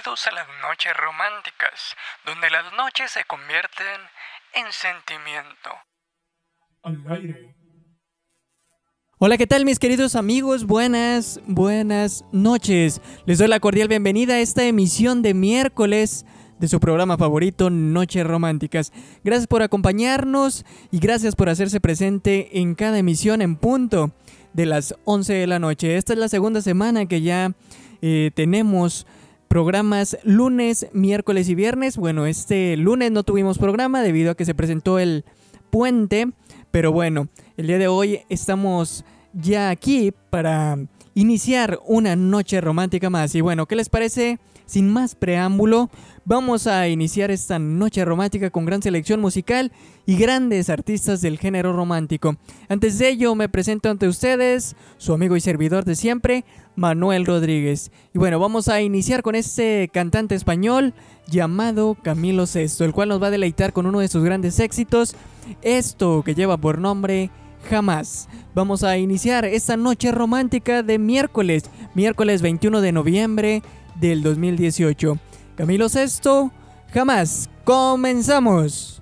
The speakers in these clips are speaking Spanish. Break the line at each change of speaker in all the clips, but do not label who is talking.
Bienvenidos a las noches románticas, donde las noches se convierten en sentimiento.
Al aire.
Hola, ¿qué tal mis queridos amigos? Buenas noches. Les doy la cordial bienvenida a esta emisión de miércoles de su programa favorito, Noches Románticas. Gracias por acompañarnos y gracias por hacerse presente en cada emisión en punto de las 11 de la noche. Esta es la segunda semana que ya tenemos programas lunes, miércoles y viernes. Bueno, este lunes no tuvimos programa debido a que se presentó el puente, pero bueno, el día de hoy estamos ya aquí para iniciar una noche romántica más. Y bueno, ¿qué les parece? Sin más preámbulo, vamos a iniciar esta noche romántica con gran selección musical y grandes artistas del género romántico. Antes de ello, me presento ante ustedes, su amigo y servidor de siempre, Manuel Rodríguez. Y bueno, vamos a iniciar con este cantante español llamado Camilo Sesto, el cual nos va a deleitar con uno de sus grandes éxitos, esto que lleva por nombre Jamás. Vamos a iniciar esta noche romántica de miércoles 21 de noviembre del 2018. Camilo Sesto, Jamás. ¡Comenzamos!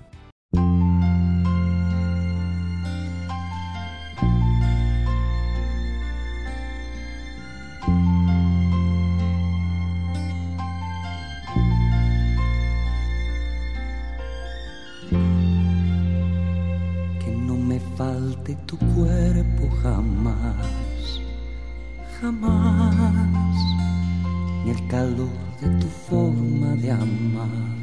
Que no me falte tu cuerpo jamás, jamás, ni el calor de tu forma de amar,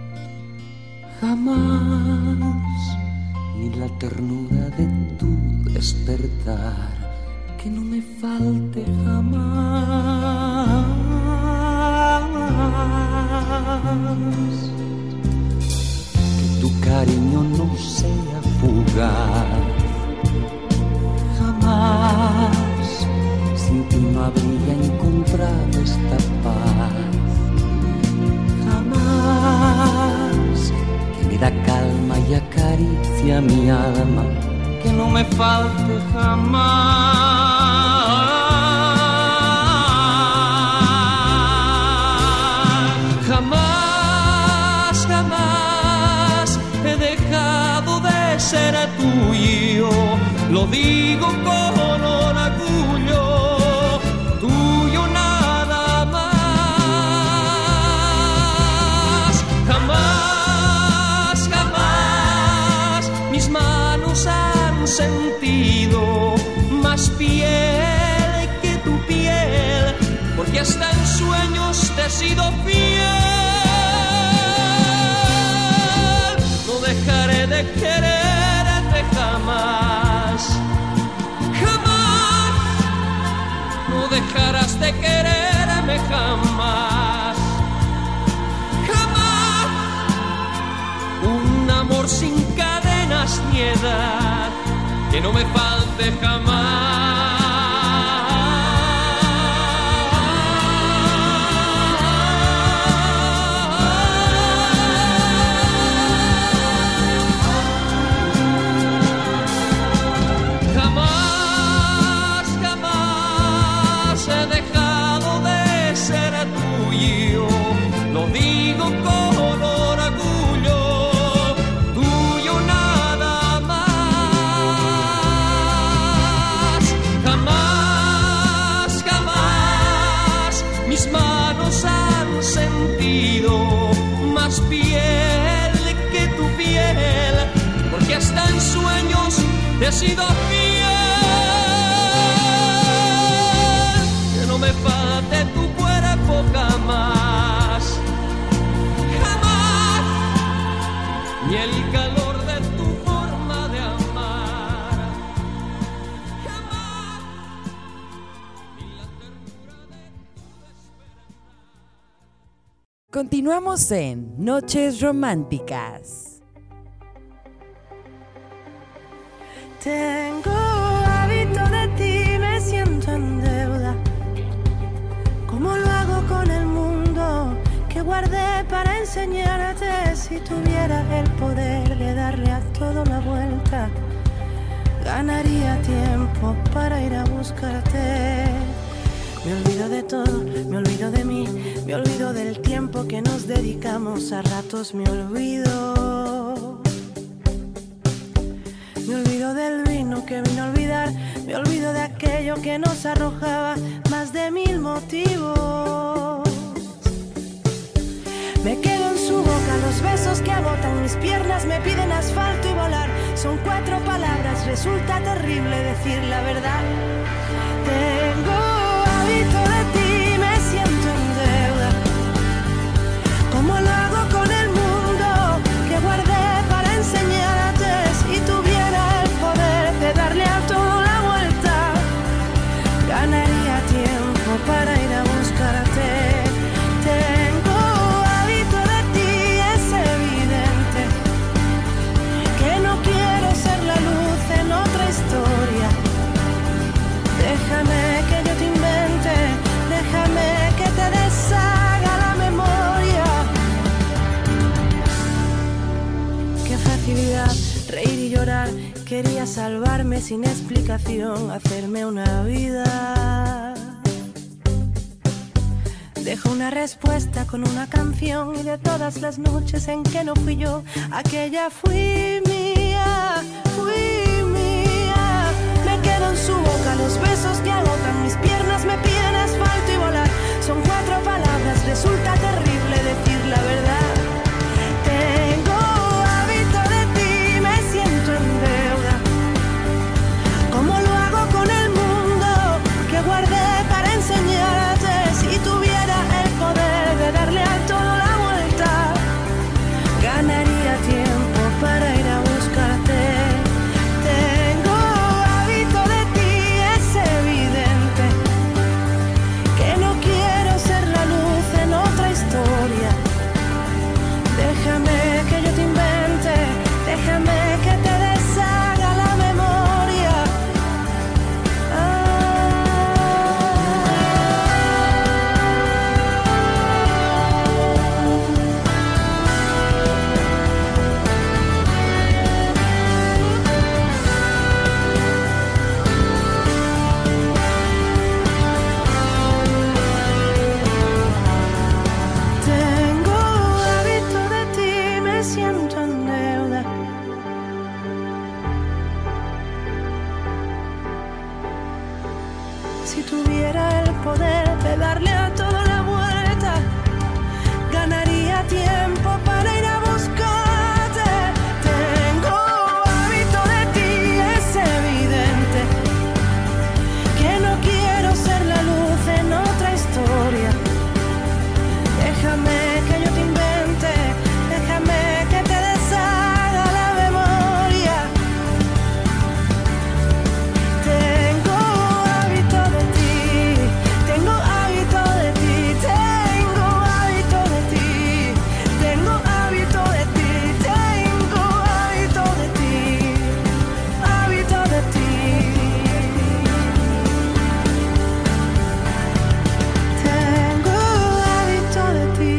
jamás, ni la ternura de tu despertar, que no me falte jamás. Que tu cariño no sea fugaz, jamás, sin ti no habría encontrado esta paz, jamás, que me da calma y acaricia mi alma, que no me falte jamás, jamás, jamás he dejado de ser tuyo, lo digo con orgullo. Sentido más piel que tu piel, porque hasta en sueños te he sido fiel. No dejaré de quererte jamás, jamás. No dejarás de quererme jamás, jamás. Un amor sin cadenas ni edad, que no me falte jamás. Jamás, jamás he dejado de ser tuyo, lo digo con orgullo. Más piel que tu piel, porque hasta en sueños te he sido fiel. Que no me falte tu cuerpo jamás, jamás, ni el calor de tu forma de amar, jamás, ni la ternura de tu despertar.
Continuamos en Noches Románticas.
Tengo hábito de ti, me siento en deuda. ¿Cómo lo hago con el mundo que guardé para enseñarte? Si tuviera el poder de darle a todo una vuelta, ganaría tiempo para ir a buscarte. Me olvido de todo, me olvido de mí, me olvido del tiempo que nos dedicamos, a ratos me olvido. Me olvido del vino que vino a olvidar, me olvido de aquello que nos arrojaba más de 1000 motivos. Me quedo en su boca, los besos que agotan mis piernas me piden asfalto y volar. Son 4 palabras, resulta terrible decir la verdad. Tengo hábito de ti, me siento en deuda. ¿Cómo lo hago con el mundo que guardé para enseñarte? Si tuviera el poder de darle a todo la vuelta, ganaría tiempo para ir a buscarte. Tengo hábito de ti, es evidente que no quiero ser la luz en otra historia. Déjame que yo te invente, déjame que te deshaga la memoria. Qué facilidad, reír y llorar. Quería salvarme sin explicación, hacerme una vida. Dejo una respuesta con una canción, y de todas las noches en que no fui yo, aquella fui mía, fui mía. Me quedo en su boca, los besos que agotan mis piernas me piden asfalto y volar. Son 4 palabras, resulta terrible decir la verdad. Tengo hábito de ti, me siento en deuda. ¿Cómo lo hago con el mundo que guardé para enseñarte? Si tuviera el poder de darle a todo la vuelta, ganaría tiempo para ir a buscarte. Tengo hábito de ti, es evidente que no quiero ser la luz en otra historia. Déjame que yo te invente, déjame que te deshaga la memoria. Tengo hábito de ti, me siento en deuda. Si tuviera el poder de darle a todo la vuelta, ganaría tiempo para ir a buscarte. Tengo hábito de ti, es evidente que no quiero ser la luz en otra historia. Déjame que yo te invente, déjame que te deshaga la memoria. Tengo hábito de ti, tengo hábito de ti, tengo hábito de ti, tengo hábito de ti, tengo hábito de ti, hábito de ti. Tengo hábito de ti.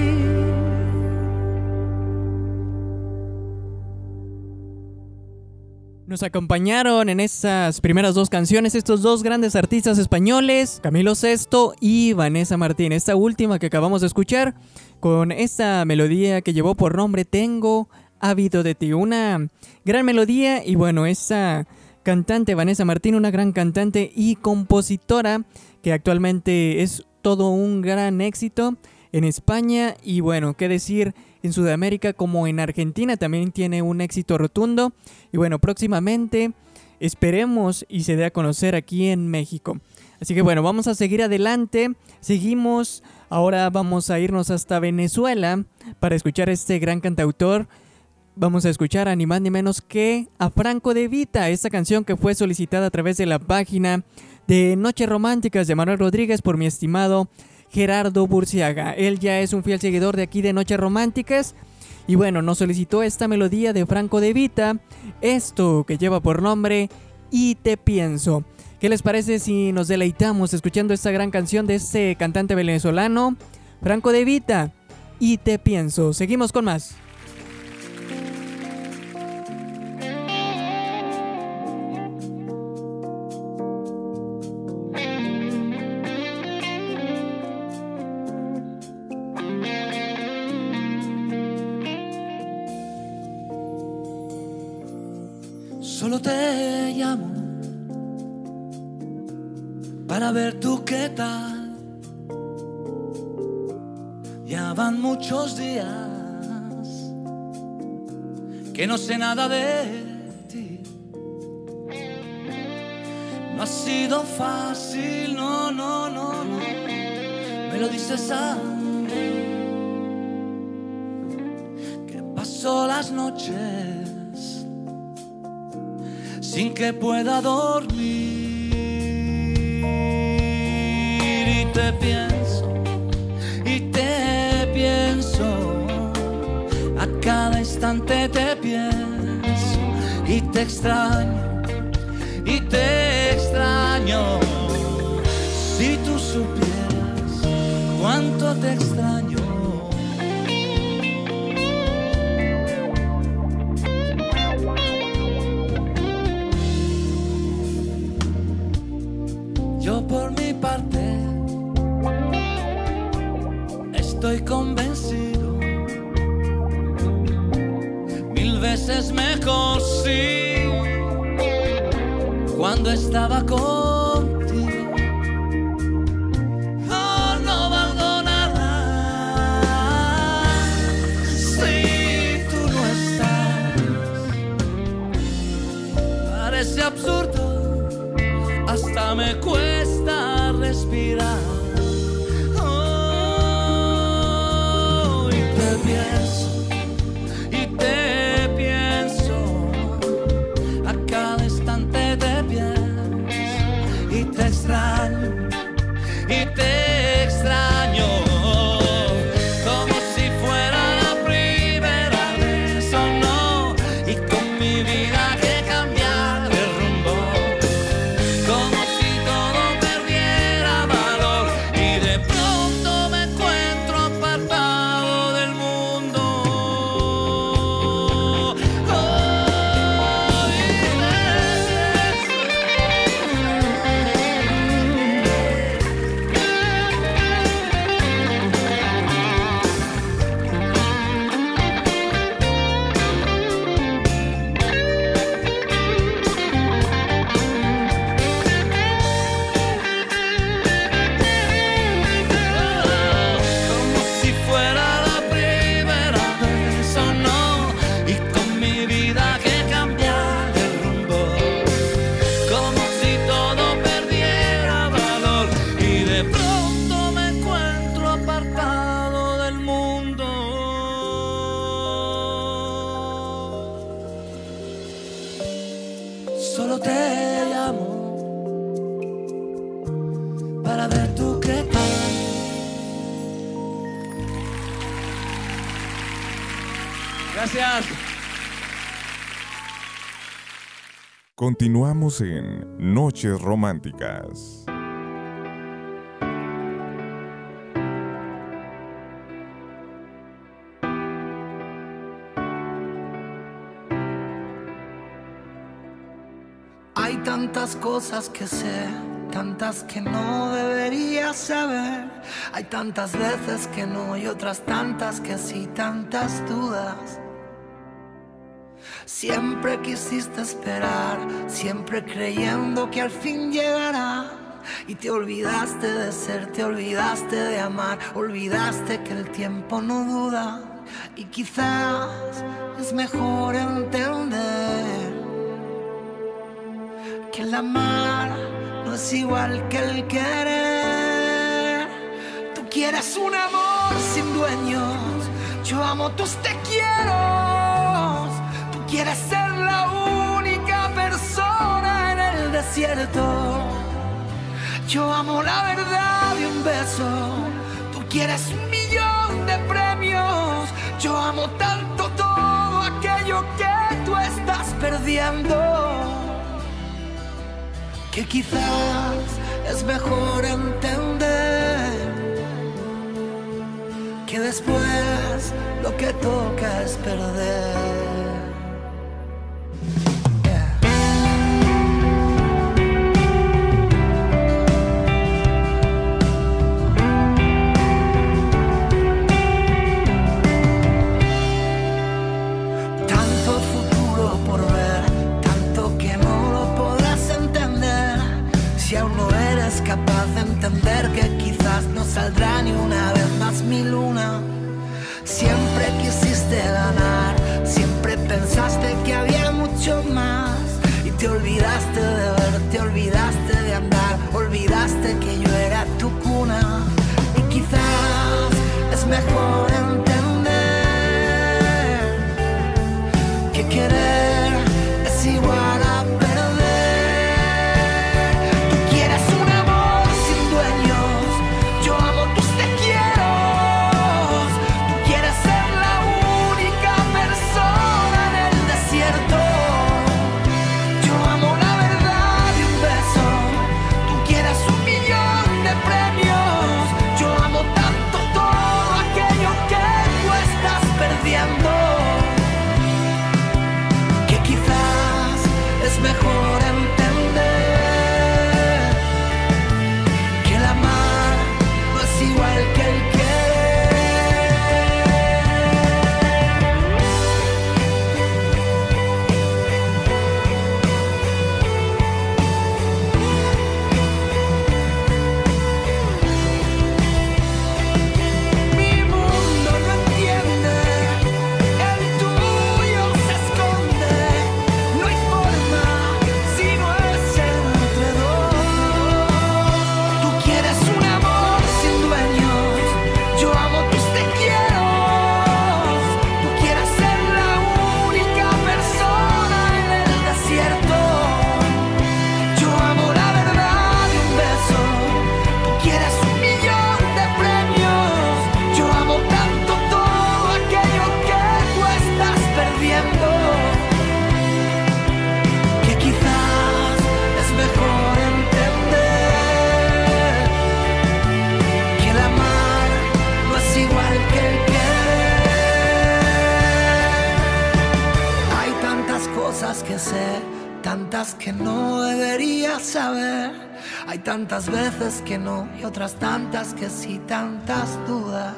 Nos acompañaron en esas primeras 2 canciones estos 2 grandes artistas españoles, Camilo Sesto y Vanessa Martín. Esta última que acabamos de escuchar con esta melodía que llevó por nombre Tengo hábito de ti. Una gran melodía y bueno, esa cantante Vanessa Martín, una gran cantante y compositora que actualmente es todo un gran éxito en España y bueno, qué decir, en Sudamérica como en Argentina también tiene un éxito rotundo y bueno, próximamente esperemos y se dé a conocer aquí en México. Así que bueno, vamos a seguir adelante, seguimos, ahora vamos a irnos hasta Venezuela para escuchar a este gran cantautor. Vamos a escuchar a ni más ni menos que a Franco De Vita, esta canción que fue solicitada a través de la página de Noches Románticas de Manuel Rodríguez por mi estimado Gerardo Burciaga. Él ya es un fiel seguidor de aquí de Noches Románticas y bueno, nos solicitó esta melodía de Franco De Vita, esto que lleva por nombre Y Te Pienso. ¿Qué les parece si nos deleitamos escuchando esta gran canción de este cantante venezolano, Franco De Vita, Y Te Pienso? Seguimos con más.
Solo te llamo para ver tú qué tal. Ya van muchos días que no sé nada de ti. No ha sido fácil, no. Me lo dices a mí, que paso las noches sin que pueda dormir. Y te pienso, a cada instante te pienso. Y te extraño. Si tú supieras cuánto te extraño. Yo por mi parte estoy convencido, 1000 veces mejor sí, cuando estaba contigo. Oh, no valgo nada si tú no estás. Parece absurdo, hasta me cuesta respirar. Oh, y te pienso, a cada instante te pienso. Y te extraño, como si fuera la primera vez, o no. Y con mi vida que cambiar de rumbo, como si todo perdiera valor. Y de pronto me encuentro apartado del mundo. Como si fuera la primera vez, o no. Y con mi vida que cambiar de rumbo, como si todo perdiera valor. Y de pronto me encuentro apartado del mundo. Solo te llamo para ver tú qué tal. Gracias.
Continuamos en Noches Románticas.
Hay tantas cosas que sé, tantas que no debería saber. Hay tantas veces que no y otras tantas que sí, tantas dudas. Siempre quisiste esperar, siempre creyendo que al fin llegará. Y te olvidaste de ser, te olvidaste de amar, olvidaste que el tiempo no duda. Y quizás es mejor entender que el amar no es igual que el querer. Tú quieres un amor sin dueños, yo amo tus te quiero. Tú quieres ser la única persona en el desierto, yo amo la verdad de un beso. Tú quieres 1.000.000 de premios, yo amo tanto todo aquello que tú estás perdiendo, que quizás es mejor entender que después lo que toca es perder. Tanto futuro por ver, tanto que igual que el querer. Hay tantas cosas que sé, tantas que no debería saber. Hay tantas veces que no y otras tantas que sí, tantas dudas.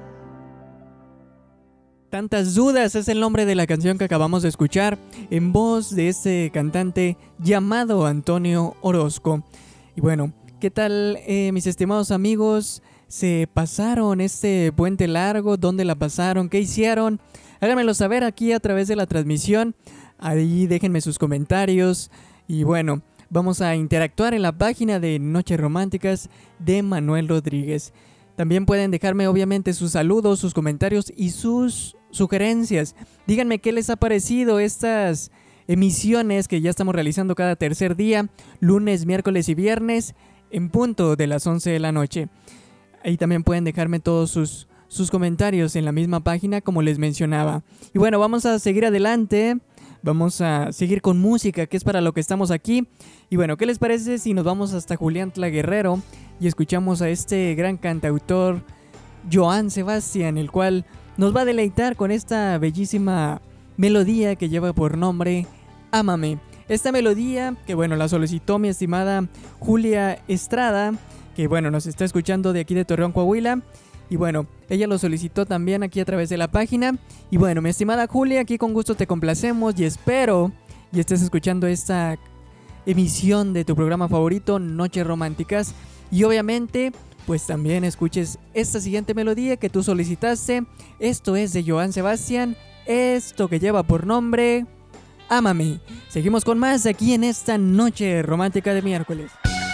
Tantas dudas es el nombre de la canción que acabamos de escuchar en voz de este cantante llamado Antonio Orozco. Y bueno, ¿qué tal mis estimados amigos? ¿Se pasaron este puente largo? ¿Dónde la pasaron? ¿Qué hicieron? Háganmelo saber aquí a través de la transmisión. Ahí déjenme sus comentarios. Y bueno, vamos a interactuar en la página de Noches Románticas de Manuel Rodríguez. También pueden dejarme obviamente sus saludos, sus comentarios y sus sugerencias. Díganme qué les ha parecido estas emisiones que ya estamos realizando cada tercer día, lunes, miércoles y viernes, en punto de las 11 de la noche. Ahí también pueden dejarme todos sus comentarios en la misma página como les mencionaba. Y bueno, vamos a seguir adelante. Vamos a seguir con música, que es para lo que estamos aquí. Y bueno, ¿qué les parece si nos vamos hasta Julián Tlaguerrero y escuchamos a este gran cantautor Joan Sebastián, el cual nos va a deleitar con esta bellísima melodía que lleva por nombre Ámame? Esta melodía que bueno, la solicitó mi estimada Julia Estrada, que bueno, nos está escuchando de aquí de Torreón, Coahuila. Y bueno, ella lo solicitó también aquí a través de la página. Y bueno, mi estimada Julia, aquí con gusto te complacemos y espero y estés escuchando esta emisión de tu programa favorito, Noches Románticas. Y obviamente, pues también escuches esta siguiente melodía que tú solicitaste. Esto es de Joan Sebastián, esto que lleva por nombre Ámame. Seguimos con más aquí en esta Noche Romántica de miércoles.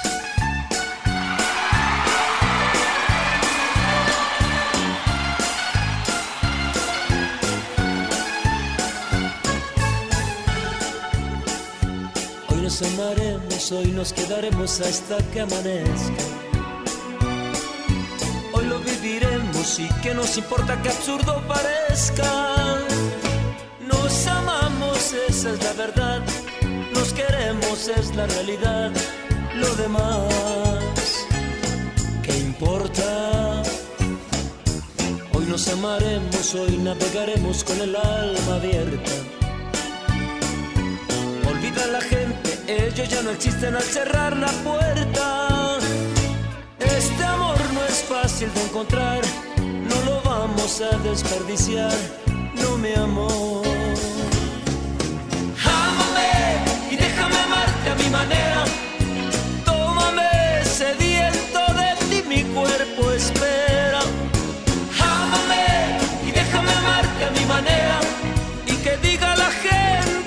Nos amaremos, hoy nos quedaremos hasta que amanezca. Hoy lo viviremos y que nos importa que absurdo parezca. Nos amamos, esa es la verdad. Nos queremos, es la realidad. Lo demás, ¿qué importa? Hoy nos amaremos, hoy navegaremos con el alma abierta. Olvida la gente, ellos ya no existen al cerrar la puerta. Este amor no es fácil de encontrar, no lo vamos a desperdiciar, no mi amor. Ámame y déjame amarte a mi manera. Tómame sediento de ti, mi cuerpo espera. Ámame y déjame amarte a mi manera. Y que diga la gente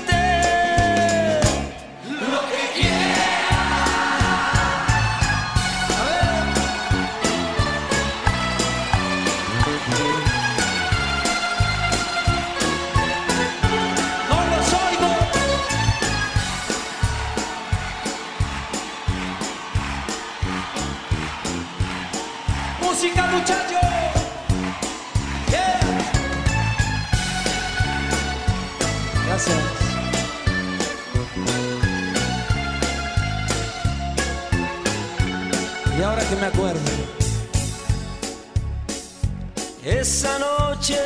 música, muchachos. Yeah. Gracias. Y ahora que me acuerdo, esa noche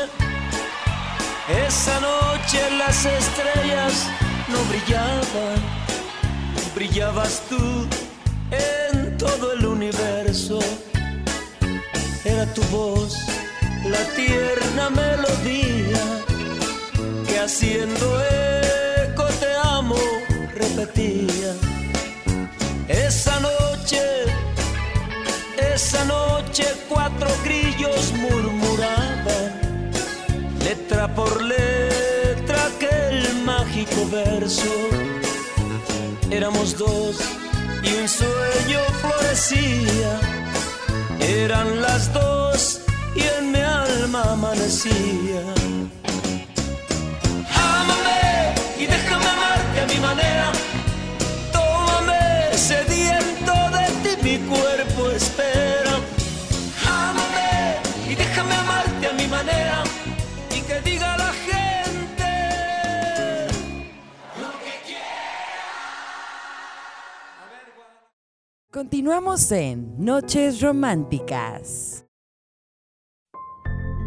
las estrellas no brillaban, brillabas tú en todo el universo. Era tu voz, la tierna melodía que haciendo eco te amo repetía. Esa noche 4 grillos murmuraban, letra por letra aquel mágico verso. Éramos dos y un sueño florecía. Eran las 2 y en mi alma amanecía. Ámame y déjame amarte a mi manera. Tómame sediento de ti, mi cuerpo espera. Ámame y déjame amarte a mi manera. Y que diga la gente lo que quiera.
Continuamos en Noches Románticas.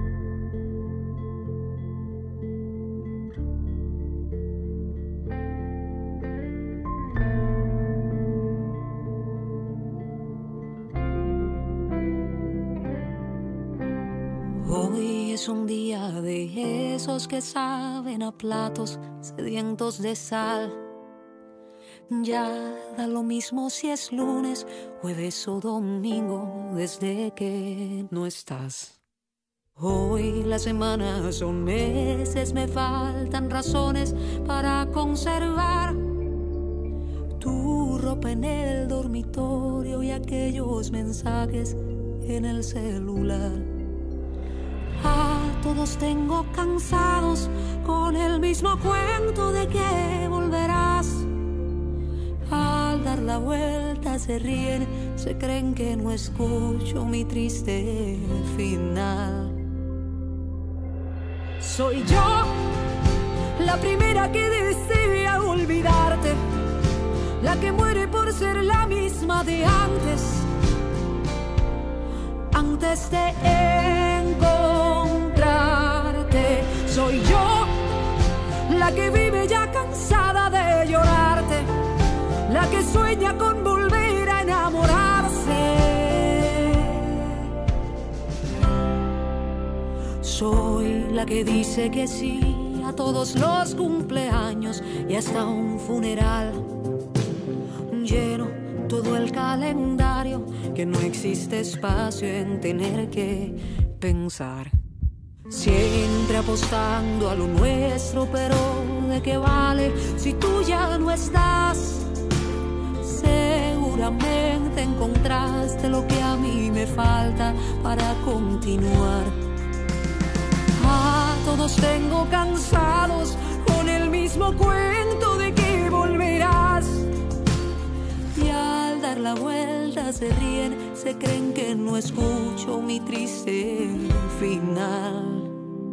Hoy es un día de esos que saben a platos sedientos de sal. Ya da lo mismo si es lunes, jueves o domingo desde que no estás. Hoy las semanas son meses, me faltan razones para conservar tu ropa en el dormitorio y aquellos mensajes en el celular. A todos tengo cansados con el mismo cuento de que volverás. Al dar la vuelta se ríen, se creen que no escucho mi triste final. Soy yo, la primera que desea olvidarte, la que muere por ser la misma de antes. Antes de encontrarte, soy yo, la que vive ya cansada de llorarte, la que sueña con volver a enamorarse. Soy la que dice que sí a todos los cumpleaños y hasta un funeral. Lleno todo el calendario, que no existe espacio en tener que pensar. Siempre apostando a lo nuestro, pero ¿de qué vale si tú ya no estás? Seguramente encontraste lo que a mí me falta para continuar. A todos tengo cansados con el mismo cuento de que volverás. Y al dar la vuelta se ríen, se creen que no escucho mi triste final.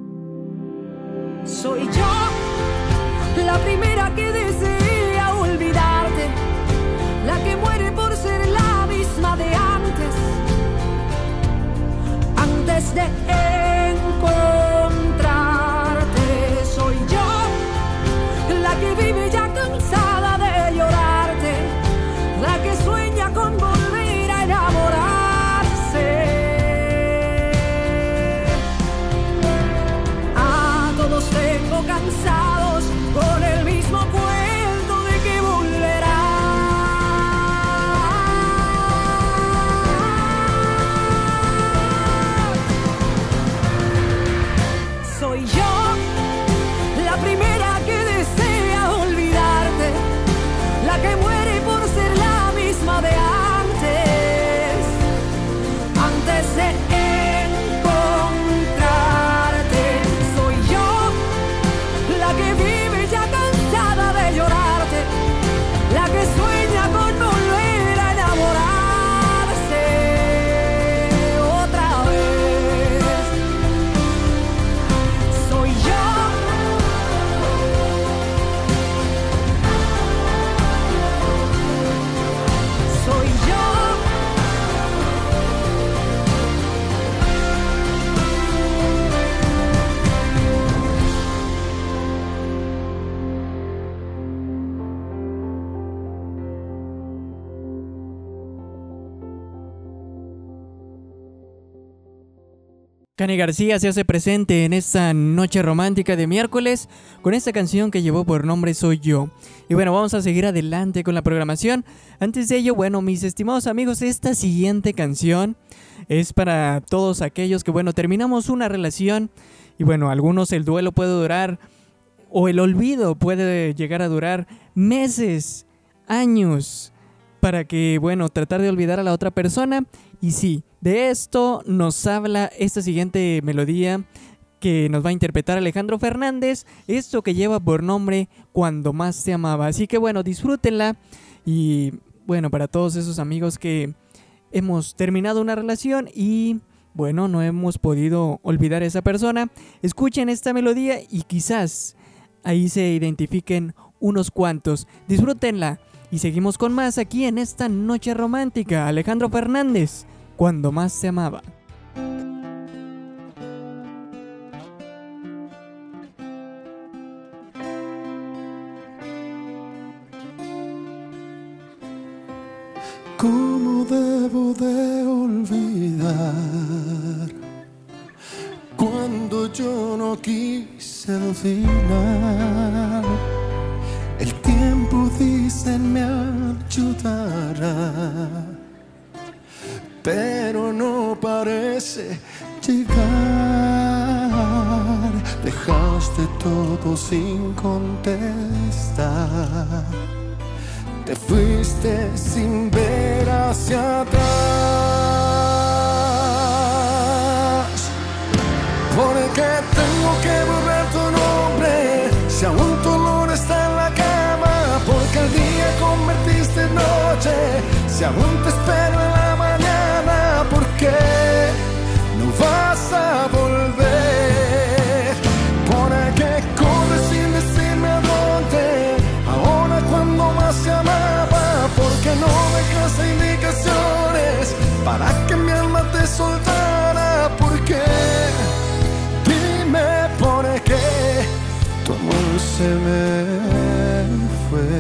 Soy yo, la primera que desea olvidarte, la que muere por ser la misma de antes. Antes de encontrarte, soy yo, la que vive ya cansada de llorarte, la que sueña con volver a enamorarse. A todos tengo cansados con el mismo cuento de que volverás. Soy yo, la primera que desea olvidarte, la que muere por ser la misma de antes. Antes de encontrarte, soy yo, la que vive ya cansada de llorarte, la que sueña con volver a enamorarse otra vez. Soy yo, soy yo.
Cani García se hace presente en esta noche romántica de miércoles con esta canción que llevó por nombre Soy Yo. Y bueno, vamos a seguir adelante con la programación. Antes de ello, bueno, mis estimados amigos, esta siguiente canción es para todos aquellos que, bueno, terminamos una relación y bueno, algunos el duelo puede durar o el olvido puede llegar a durar meses, años, para que, bueno, tratar de olvidar a la otra persona. Y sí, de esto nos habla esta siguiente melodía que nos va a interpretar Alejandro Fernández, esto que lleva por nombre Cuando Más Te Amaba. Así que bueno, disfrútenla y bueno, para todos esos amigos que hemos terminado una relación y bueno, no hemos podido olvidar a esa persona, escuchen esta melodía y quizás ahí se identifiquen unos cuantos. Disfrútenla y seguimos con más aquí en esta noche romántica. Alejandro Fernández, Cuando Más Te Amaba.
¿Cómo debo de olvidar cuando yo no quise el final. El tiempo dicen me ayudará, pero no parece llegar. Dejaste todo sin contestar. Te fuiste sin ver hacia atrás. Porque tengo que borrar tu nombre si aún tu olor está en la cama. Porque el día convertiste en noche si aún te espero en la mañana. Porque no vas a volver. Porque corres sin decirme a dónde. Ahora cuando más se amaba. Porque no dejas indicaciones para que mi alma te soltara. Porque dime por qué tu amor se me fue.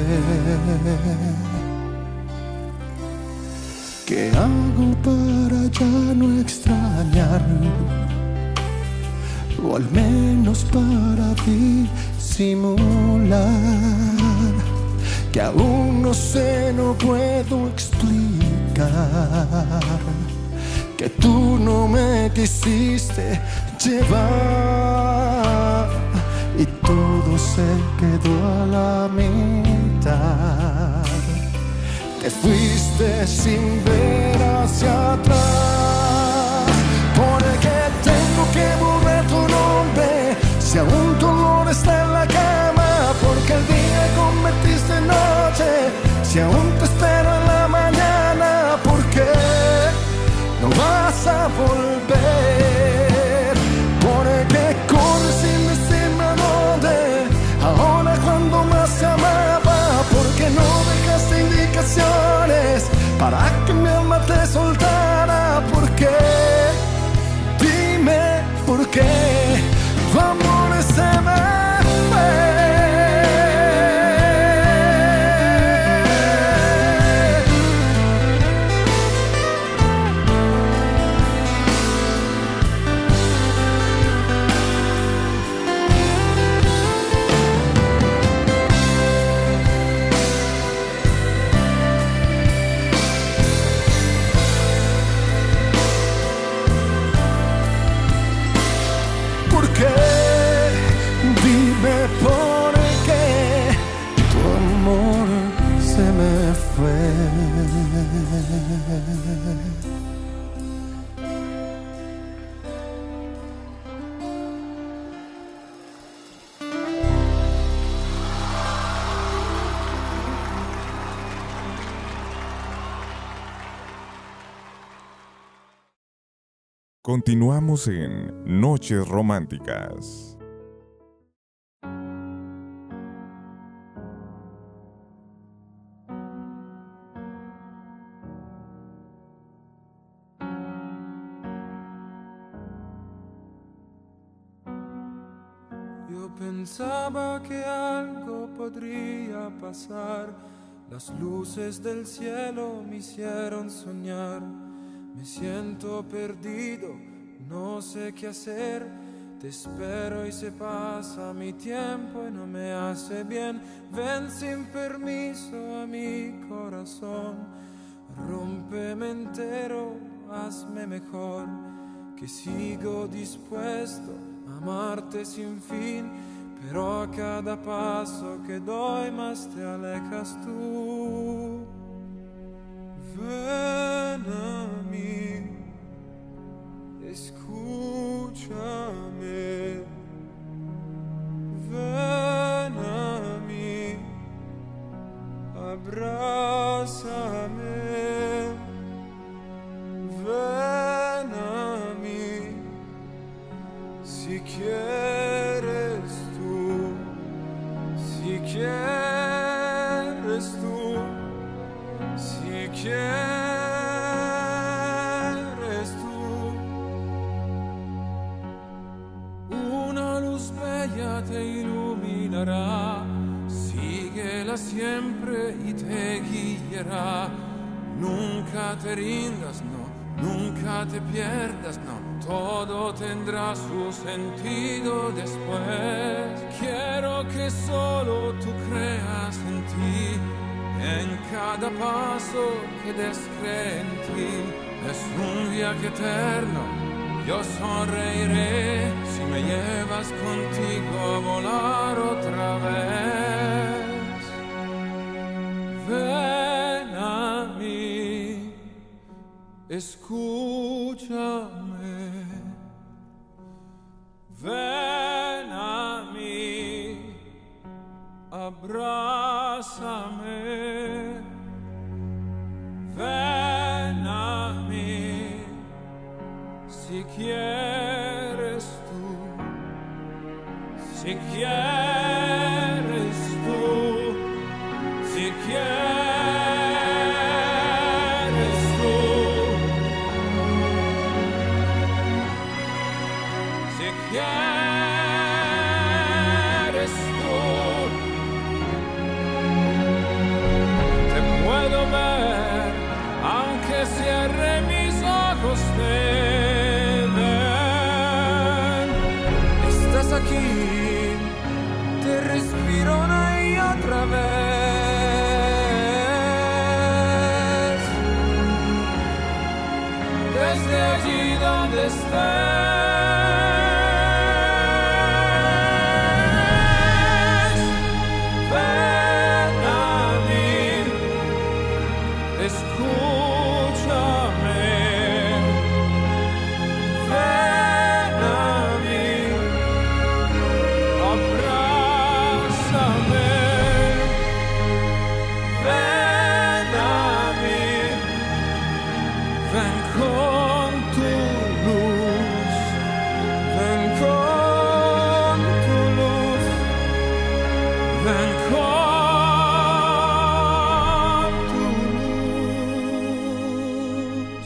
¿Qué hago para ya no extrañar? O al menos para disimular que aún no sé, no puedo explicar que tú no me quisiste llevar y todo se quedó a la mitad. Te fuiste sin ver hacia atrás. Porque tengo que borrar tu nombre si aún tu olor está en la cama. Porque el día convertiste en noche si aún te espero en la mañana. Porque no vas a volver. Porque corres sin decirme a dónde. Ahora cuando más se amaba. Porque no dejaste indicaciones para que mi alma te soltara. Porque dime por qué tu amor se me fue. Dime por qué tu amor se me fue.
Continuamos en Noches Románticas.
Yo pensaba que algo podría pasar. Las luces del cielo me hicieron soñar. Me siento perdido, no sé qué hacer. Te espero y se pasa mi tiempo y no me hace bien. Ven sin permiso a mi corazón. Rómpeme entero, hazme mejor. Que sigo dispuesto a amarte sin fin. Pero a cada paso que doy más te alejas tú. Ven a mí, escúchame. Ven a mí, abrázame. Ven a mí, si quieres tú, si quieres tú. Si quieres tú. Una luz bella te iluminará. Síguela siempre y te guiará. Nunca te rindas, no, nunca te pierdas, no. todo tendrá su sentido después. Quiero que solo tú creas en ti, en cada paso que des cree en ti. Es un viaje eterno, yo sonreiré si me llevas contigo a volar otra vez. Ven a mí, escúchame. Ven a mí, abrázame. Ven a mí, si quieres tú, si quieres tú, si quieres tú, si quieres tú, te puedo ver, aunque cierre mis ojos, te ven. Estás aquí, te respiro una y otra vez. Desde allí donde estés, ven a mí, escúchame. Ven a mí, abrázame. Ven a mí, ven con tu luz, ven con tu luz, ven con tu luz.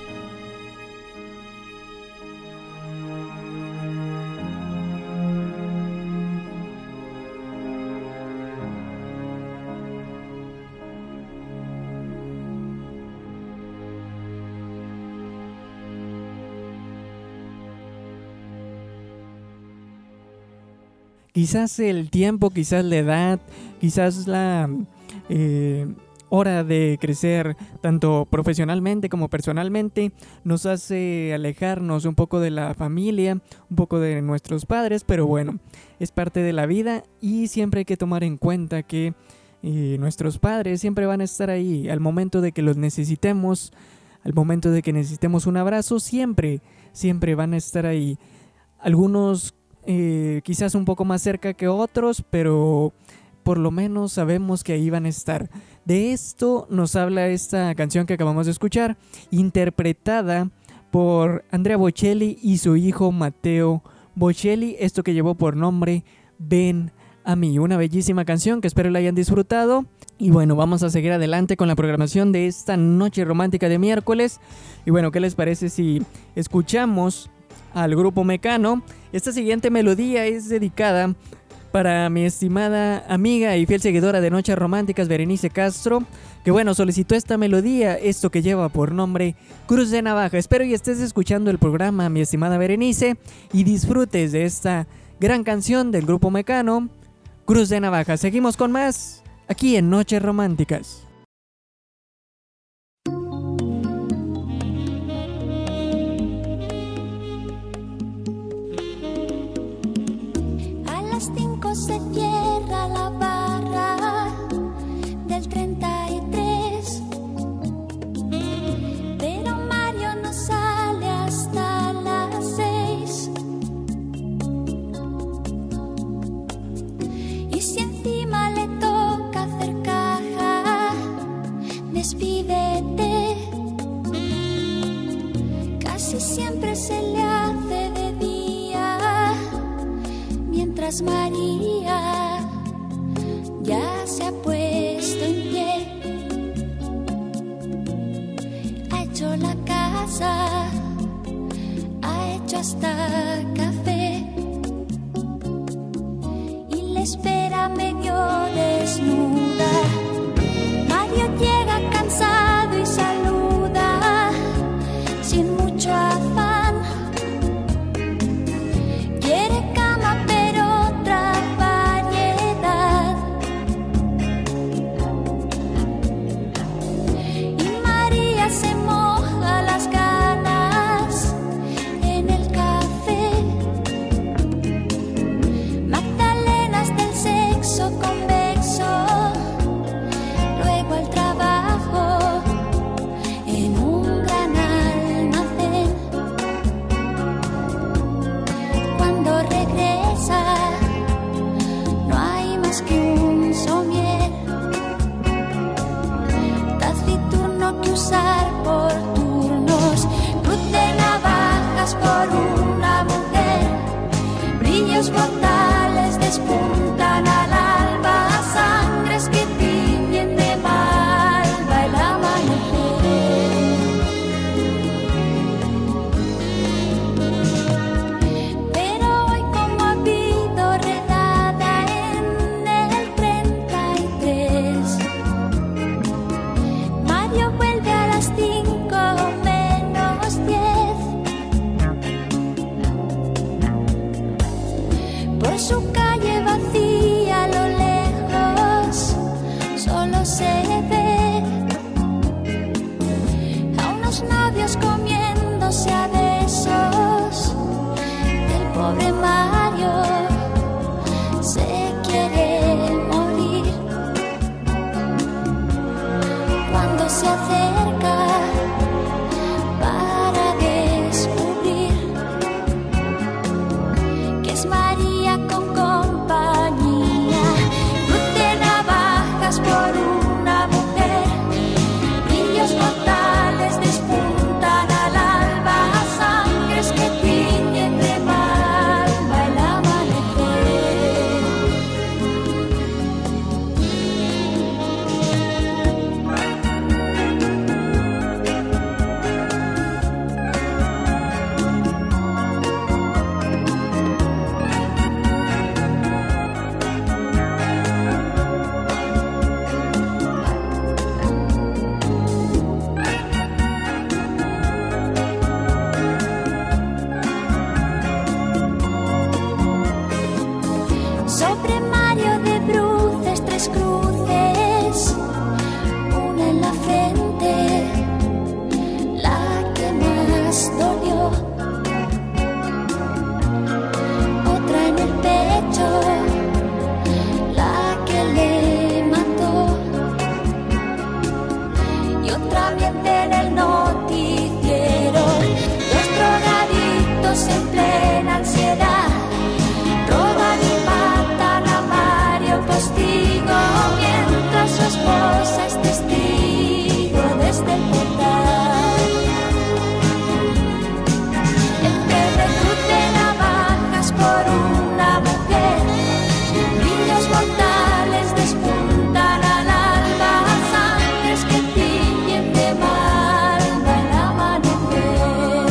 Quizás el tiempo, quizás la edad, quizás la hora de crecer tanto profesionalmente como personalmente nos hace alejarnos un poco de la familia, un poco de nuestros padres, pero bueno, es parte de la vida y siempre hay que tomar en cuenta que nuestros padres siempre van a estar ahí al momento de que los necesitemos, al momento de que necesitemos un abrazo, siempre van a estar ahí. Algunos quizás un poco más cerca que otros, pero por lo menos sabemos que ahí van a estar. De esto nos habla esta canción que acabamos de escuchar, interpretada por Andrea Bocelli y su hijo Matteo Bocelli, esto que llevó por nombre Ven a mí, una bellísima canción que espero la hayan disfrutado. Y bueno, vamos a seguir adelante con la programación de esta noche romántica de miércoles. Y bueno, ¿qué les parece si escuchamos al grupo Mecano? Esta siguiente melodía es dedicada para mi estimada amiga y fiel seguidora de Noches Románticas, Berenice Castro, que bueno, solicitó esta melodía, esto que lleva por nombre Cruz de Navaja. Espero y estés escuchando el programa, mi estimada Berenice, y disfrutes de esta gran canción del grupo Mecano, Cruz de Navaja. Seguimos con más aquí en Noches Románticas.
Se cierra la barra del 33, pero Mario no sale hasta las 6. Y si encima le toca hacer caja, despídete. Casi siempre se le hace de día, mientras María ya se ha puesto en pie, ha hecho la casa, ha hecho hasta café y le espera medio desnuda. Mario llega cansado y saluda sin mucho afán. brillos mortales despuntan al alba, sangres que tiñen de malva el amanecer. Pero hoy, como ha habido redada en el 33, Mario vuelve a las 5:10. Por su calle vacía a lo lejos solo se ve a unos novios comiéndose a besos. El pobre Mario se quiere morir cuando se acerca para descubrir que es María con compañía. Cruz de navajas por una mujer, brillos mortales despuntan al alba, sangres que tiñen de malva el amanecer. Sobre Mario de bruces, 3 cruces, una en la frente, la que más dolió, otra en el pecho, la que le mató, y otra bien en el noticiero. Los drogadictos en plena ansiedad roban y matan a Mario Postigo, mientras su esposa es testigo desde el portal. En vez de cruz de navajas por una mujer, brillos mortales despuntan al alba, sangres que tiñen de malva el amanecer.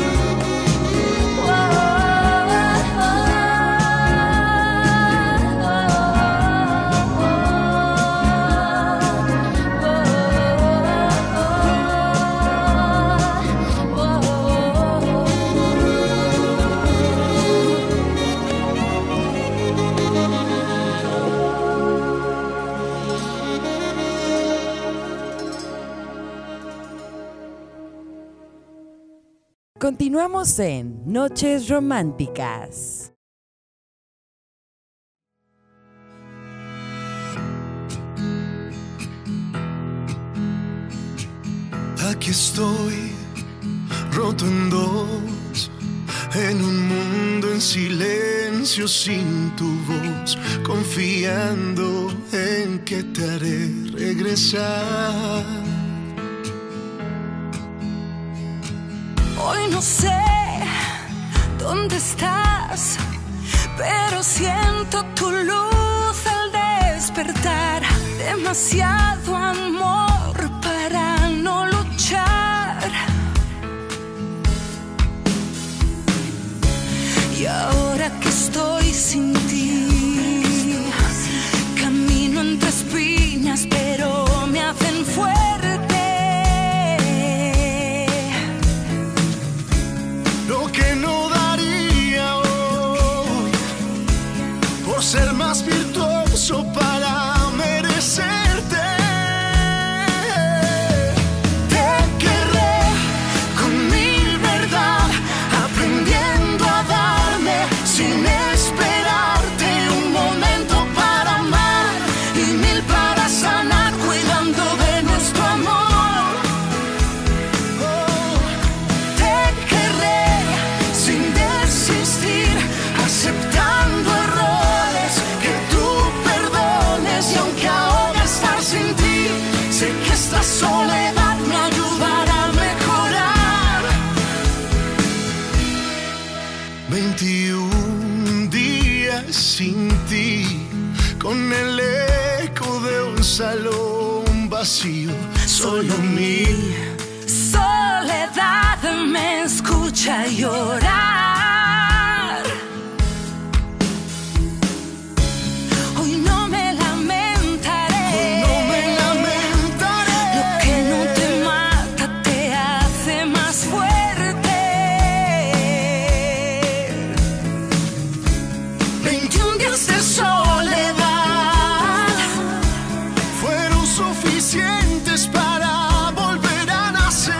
Continuamos en Noches Románticas.
Aquí estoy, roto en dos, en un mundo en silencio sin tu voz, confiando en que te haré regresar.
Hoy no sé dónde estás, pero siento tu luz al despertar. Demasiado amor para no luchar. Y ahora que estoy sin ti, camino entre espinas, pero me hacen fuerte.
Lo que no daría hoy por ser más virtuoso para merecerte. Te querré con mi verdad, aprendiendo a darme sin esperarte un momento para amar y 1000 para sanar, cuidando de nuestro amor. Oh, te querré sin desistir, aceptando errores que tú perdonas. sin ti, con el eco de un salón vacío, solo mi
soledad me escucha llorar. Hoy no me lamentaré, lo que no te mata te hace más fuerte. 21 días de soledad
fueron suficientes para volver a nacer.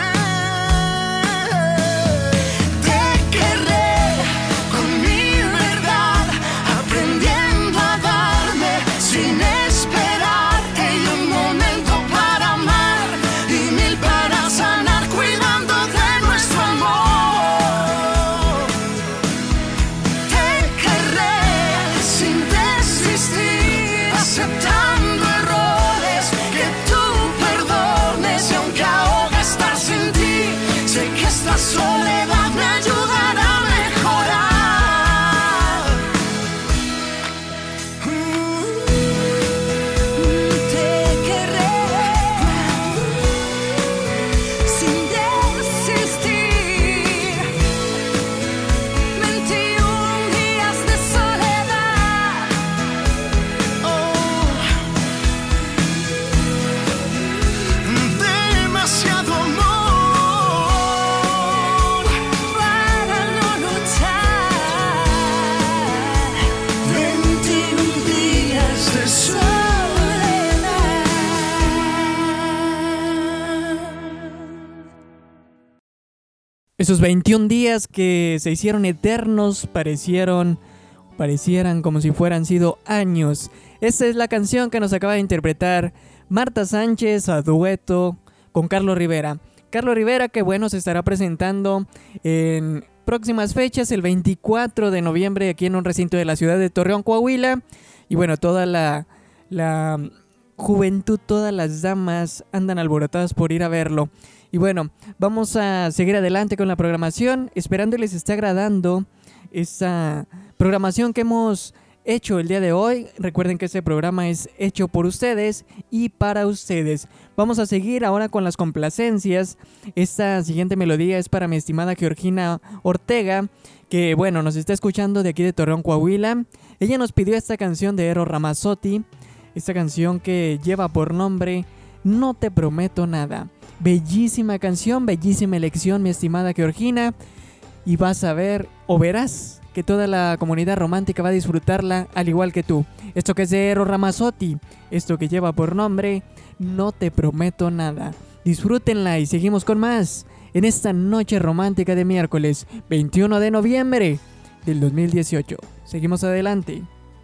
Te querré con mi verdad, aprendiendo a darme sin esperarte, y un momento para amar y 1000 para sanar, cuidando de nuestro amor. Te querré sin desistir, aceptando errores que tú perdones, y aunque ahoga estar sin ti, sé que esta soledad me ayudará a mejorar. Te querré sin desistir. 21 días de soledad.
Demasiado amor
Para no luchar. 21 días de soledad.
Esos 21 días que se hicieron eternos parecieran como si fueran sido años. Esta es la canción que nos acaba de interpretar Marta Sánchez a dueto con Carlos Rivera. Carlos Rivera, que bueno, se estará presentando en próximas fechas, el 24 de noviembre aquí en un recinto de la ciudad de Torreón, Coahuila. Y bueno, toda la juventud, todas las damas andan alborotadas por ir a verlo. Y bueno, vamos a seguir adelante con la programación, esperando les esté agradando esta programación que hemos hecho el día de hoy. Recuerden que este programa es hecho por ustedes y para ustedes. Vamos a seguir ahora con las complacencias. Esta siguiente melodía es para mi estimada Georgina Ortega, que bueno, nos está escuchando de aquí de Torreón, Coahuila. Ella nos pidió esta canción de Eros Ramazzotti, esta canción que lleva por nombre No te prometo nada. Bellísima canción, bellísima elección, mi estimada Georgina. Y vas a ver, o verás, que toda la comunidad romántica va a disfrutarla al igual que tú. Esto que es de Eros Ramazzotti, esto que lleva por nombre No te prometo nada. Disfrútenla y seguimos con más en esta noche romántica de miércoles 21 de noviembre del 2018. Seguimos adelante.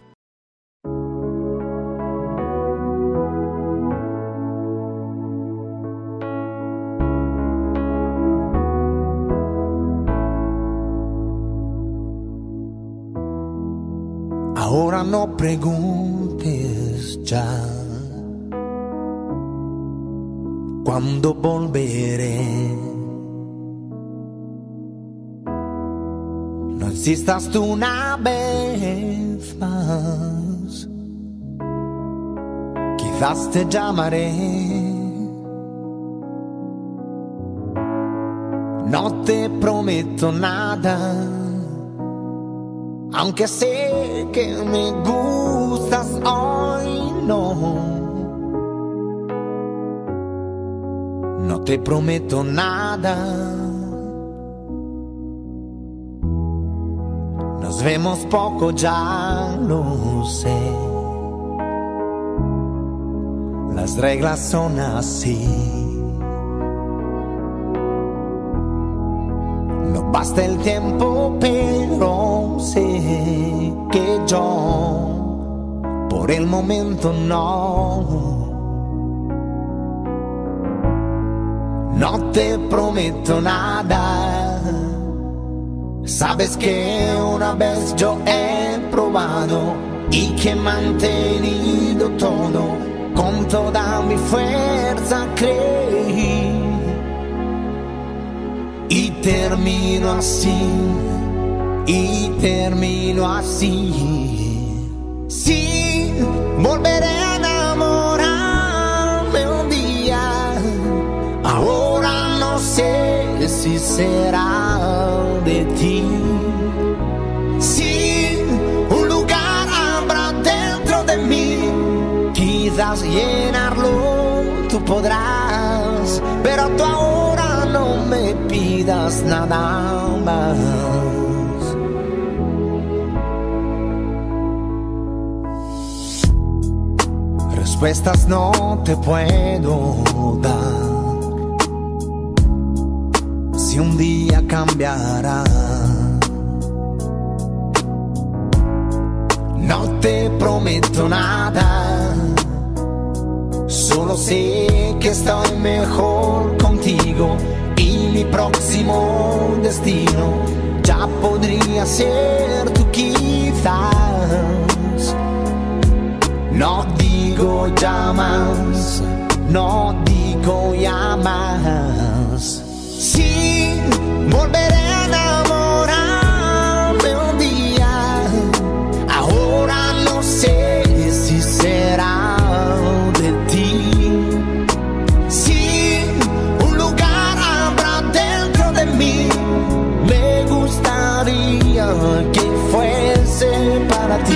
Ahora no preguntes ya cuándo volveré. No insistas tú una vez más, quizás te llamaré. No te prometo nada, aunque sé que me gustas hoy, no. No te prometo nada. Nos vemos poco, ya lo sé. Las reglas son así. No basta el tiempo, pero sé que yo por el momento no te prometo nada. Sabes que una vez yo he probado y que he mantenido todo, con toda mi fuerza creí. Y termino así, Sí, volveré a enamorarme un día. Ahora no sé si será de ti. Sí, un lugar habrá dentro de mí. Quizás llenarlo tú podrás, pero tú ahora no me pidas nada más. Respuestas no te puedo dar. Si un día cambiará, no te prometo nada. Solo sé que estoy mejor contigo y mi próximo destino ya podría ser tú quizás. No digo ya más, no digo ya más. Sí, volveré a enamorarme un día. Ahora no sé si será de ti. Sí, un lugar habrá dentro de mí. Me gustaría que fuese para ti.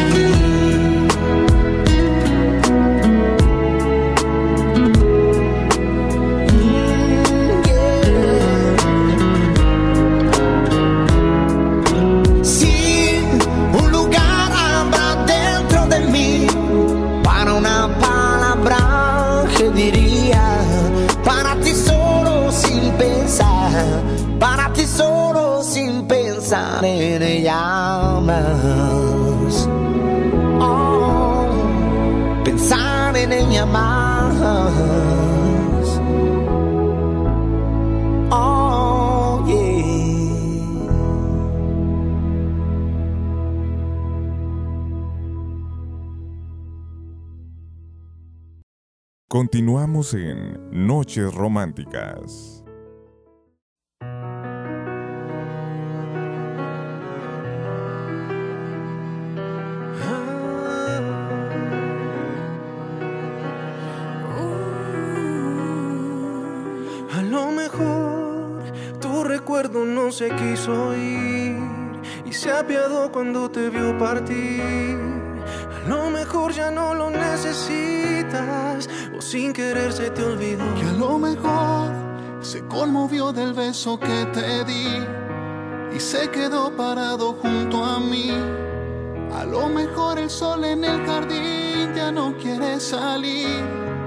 Para ti solo sin pensar en ella más. Oh, pensar en ella más. Oh, yeah.
Continuamos en Noches Románticas.
No se quiso ir y se apiadó cuando te vio partir. A lo mejor ya no lo necesitas o sin querer se te olvidó.
Que a lo mejor se conmovió del beso que te di y se quedó parado junto a mí. A lo mejor el sol en el jardín ya no quiere salir.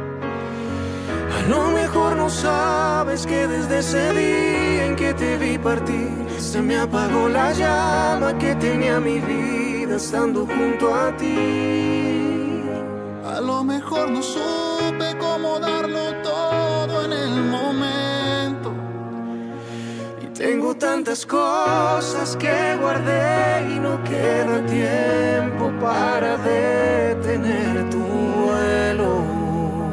A lo mejor no sabes que desde ese día en que te vi partir se me apagó la llama que tenía mi vida estando junto a ti.
A lo mejor no supe cómo darlo todo en el momento.
Y tengo tantas cosas que guardé y no queda tiempo para detener tu vuelo.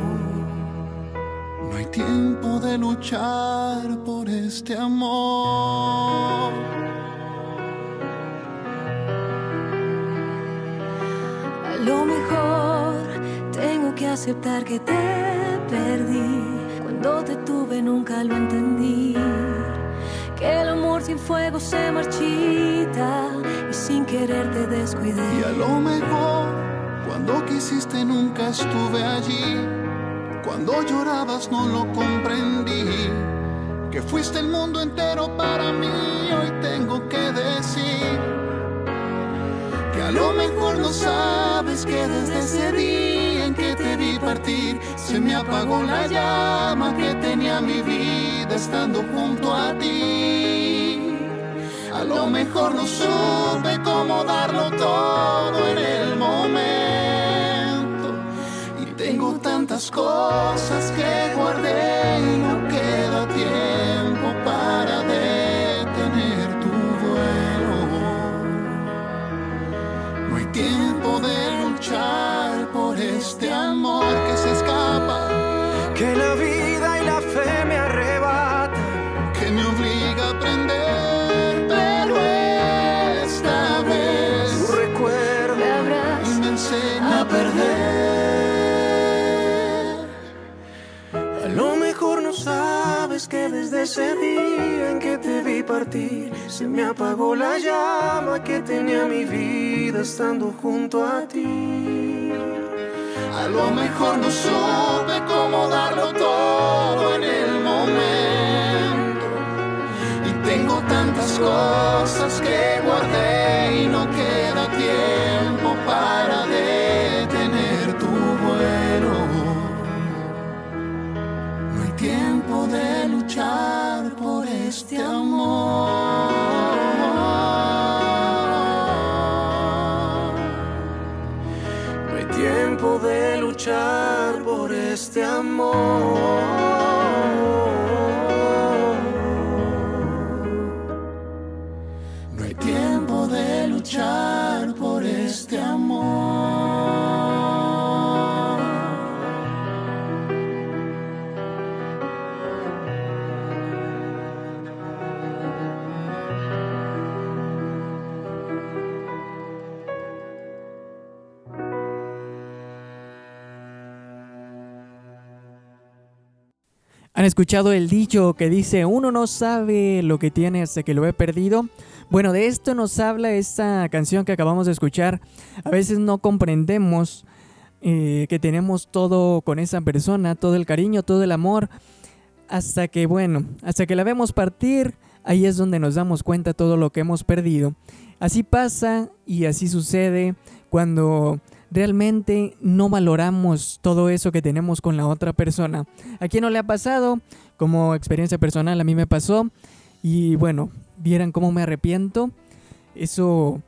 Tiempo de luchar por este amor.
A lo mejor tengo que aceptar que te perdí. Cuando te tuve nunca lo entendí. Que el amor sin fuego se marchita y sin querer te descuidé.
Y a lo mejor cuando quisiste nunca estuve allí. Cuando llorabas no lo comprendí, que fuiste el mundo entero para mí. Hoy tengo que decir que a lo mejor no sabes que desde ese día en que te vi partir se me apagó la llama que tenía mi vida estando junto a ti. A lo mejor no supe cómo darlo todo en el momento. Tengo tantas cosas que guardé y no queda tiempo para detener tu vuelo. No hay tiempo de luchar por este amor que se escapa,
que la vida y la fe me arrebatan,
que me obliga a aprender, pero esta vez
tu recuerdo
y me enseña
partir. Se me apagó la llama que tenía mi vida estando junto a ti.
A lo mejor no supe cómo darlo todo en el momento. Y tengo tantas cosas que guardé y no queda tiempo para detener tu vuelo. No hay tiempo de luchar por este amor.
No hay tiempo de luchar por este amor.
No hay tiempo de luchar por este amor.
¿Han escuchado el dicho que dice uno no sabe lo que tiene hasta que lo he perdido? Bueno, de esto nos habla esta canción que acabamos de escuchar. A veces no comprendemos que tenemos todo con esa persona, todo el cariño, todo el amor, hasta que la vemos partir. Ahí es donde nos damos cuenta todo lo que hemos perdido. Así pasa y así sucede cuando realmente no valoramos todo eso que tenemos con la otra persona. ¿A quién no le ha pasado? Como experiencia personal a mí me pasó. Y bueno, vieran cómo me arrepiento. Eso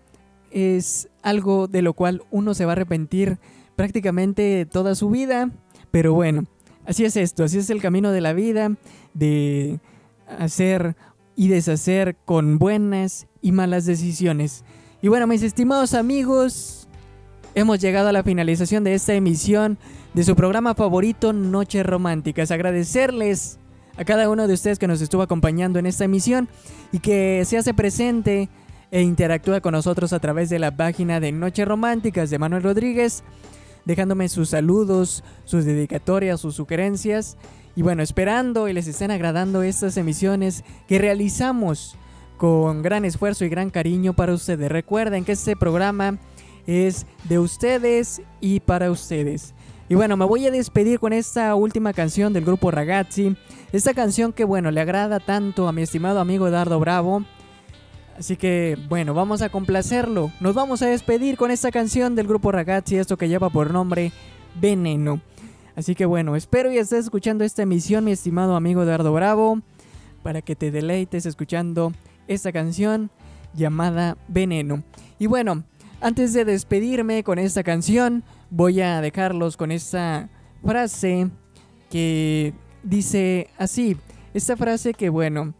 es algo de lo cual uno se va a arrepentir prácticamente toda su vida. Pero bueno, así es esto, así es el camino de la vida, de hacer y deshacer con buenas y malas decisiones. Y bueno, mis estimados amigos, hemos llegado a la finalización de esta emisión de su programa favorito, Noches Románticas. Agradecerles a cada uno de ustedes que nos estuvo acompañando en esta emisión y que se hace presente e interactúa con nosotros a través de la página de Noches Románticas de Manuel Rodríguez, dejándome sus saludos, sus dedicatorias, sus sugerencias. Y bueno, esperando y les estén agradando estas emisiones que realizamos con gran esfuerzo y gran cariño para ustedes. Recuerden que este programa es de ustedes y para ustedes. Y bueno, me voy a despedir con esta última canción del grupo Ragazzi. Esta canción que bueno, le agrada tanto a mi estimado amigo Edardo Bravo. Así que bueno, vamos a complacerlo. Nos vamos a despedir con esta canción del grupo Ragazzi, esto que lleva por nombre Veneno. Así que bueno, espero y estés escuchando esta emisión, mi estimado amigo Edardo Bravo, para que te deleites escuchando esta canción llamada Veneno. Y bueno, antes de despedirme con esta canción, voy a dejarlos con esta frase que dice así. Esta frase que bueno,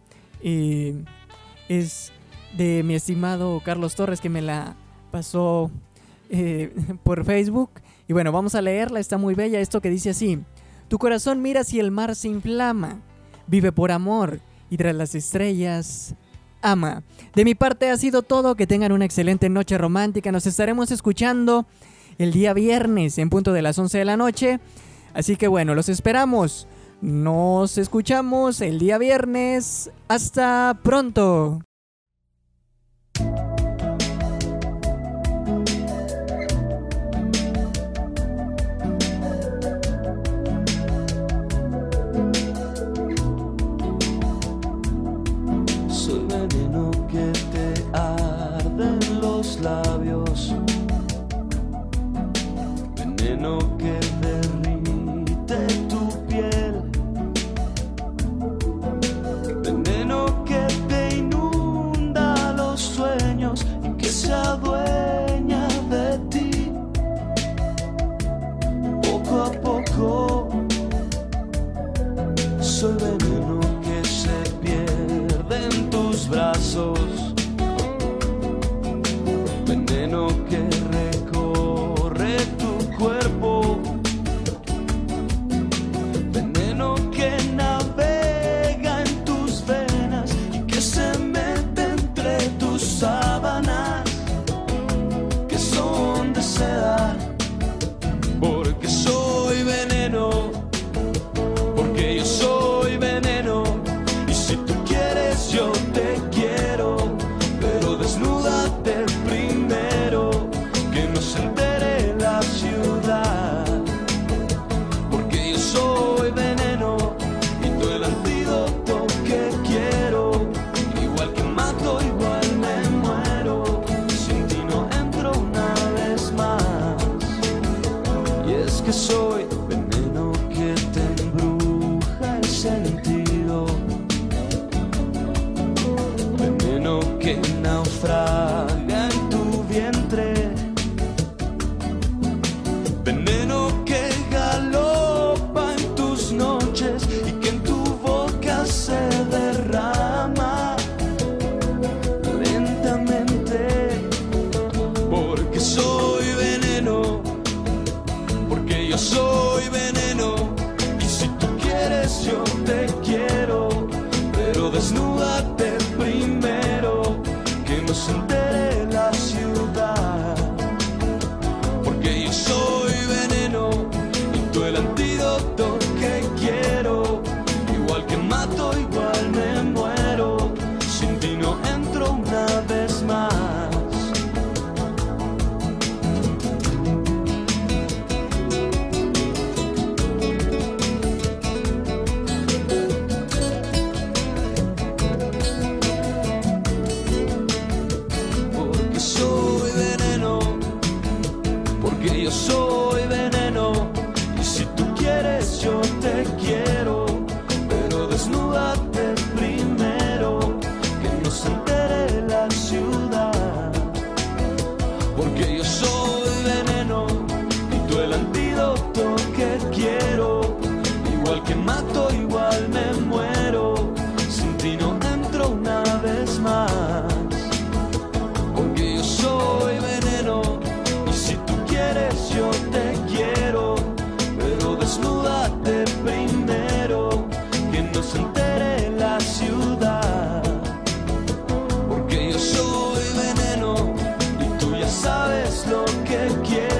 es de mi estimado Carlos Torres, que me la pasó por Facebook. Y bueno, vamos a leerla, está muy bella. Esto que dice así: tu corazón mira si el mar se inflama, vive por amor y tras las estrellas ama. De mi parte ha sido todo. Que tengan una excelente noche romántica. Nos estaremos escuchando el día viernes en punto de las 11 de la noche. Así que bueno, los esperamos. Nos escuchamos el día viernes. Hasta pronto.
Soy veneno que te arde en los labios, veneno que derrite tu piel, veneno que te inunda los sueños y que se adueña de ti. Poco a poco soy veneno que se pierde en tus brazos, veneno que recorre tu cuerpo, porque soy veneno que te embruja el sentido, veneno que naufraga en tu vientre, veneno que galopa en tus noches y que en tu boca se derrama lentamente, porque soy veneno, porque yo soy veneno, y si tú quieres yo te quiero, pero desnúdate primero, que no se entere la ciudad, porque yo soy veneno y tú el antídoto que quiero, igual que mato, igual me muero, sin ti no entro una vez más. Porque soy veneno, porque yo soy veneno, y si tú quieres yo te quiero, pero desnúdate primero, que no se entere la ciudad, porque yo soy veneno y tú el antídoto que quiero, igual que mato, igual me muero, sin ti no entro una vez más, porque yo soy veneno y si tú quieres yo te quiero, pero desnúdate primero, que no se entere la ciudad, porque yo soy veneno y tú ya sabes lo que quieres.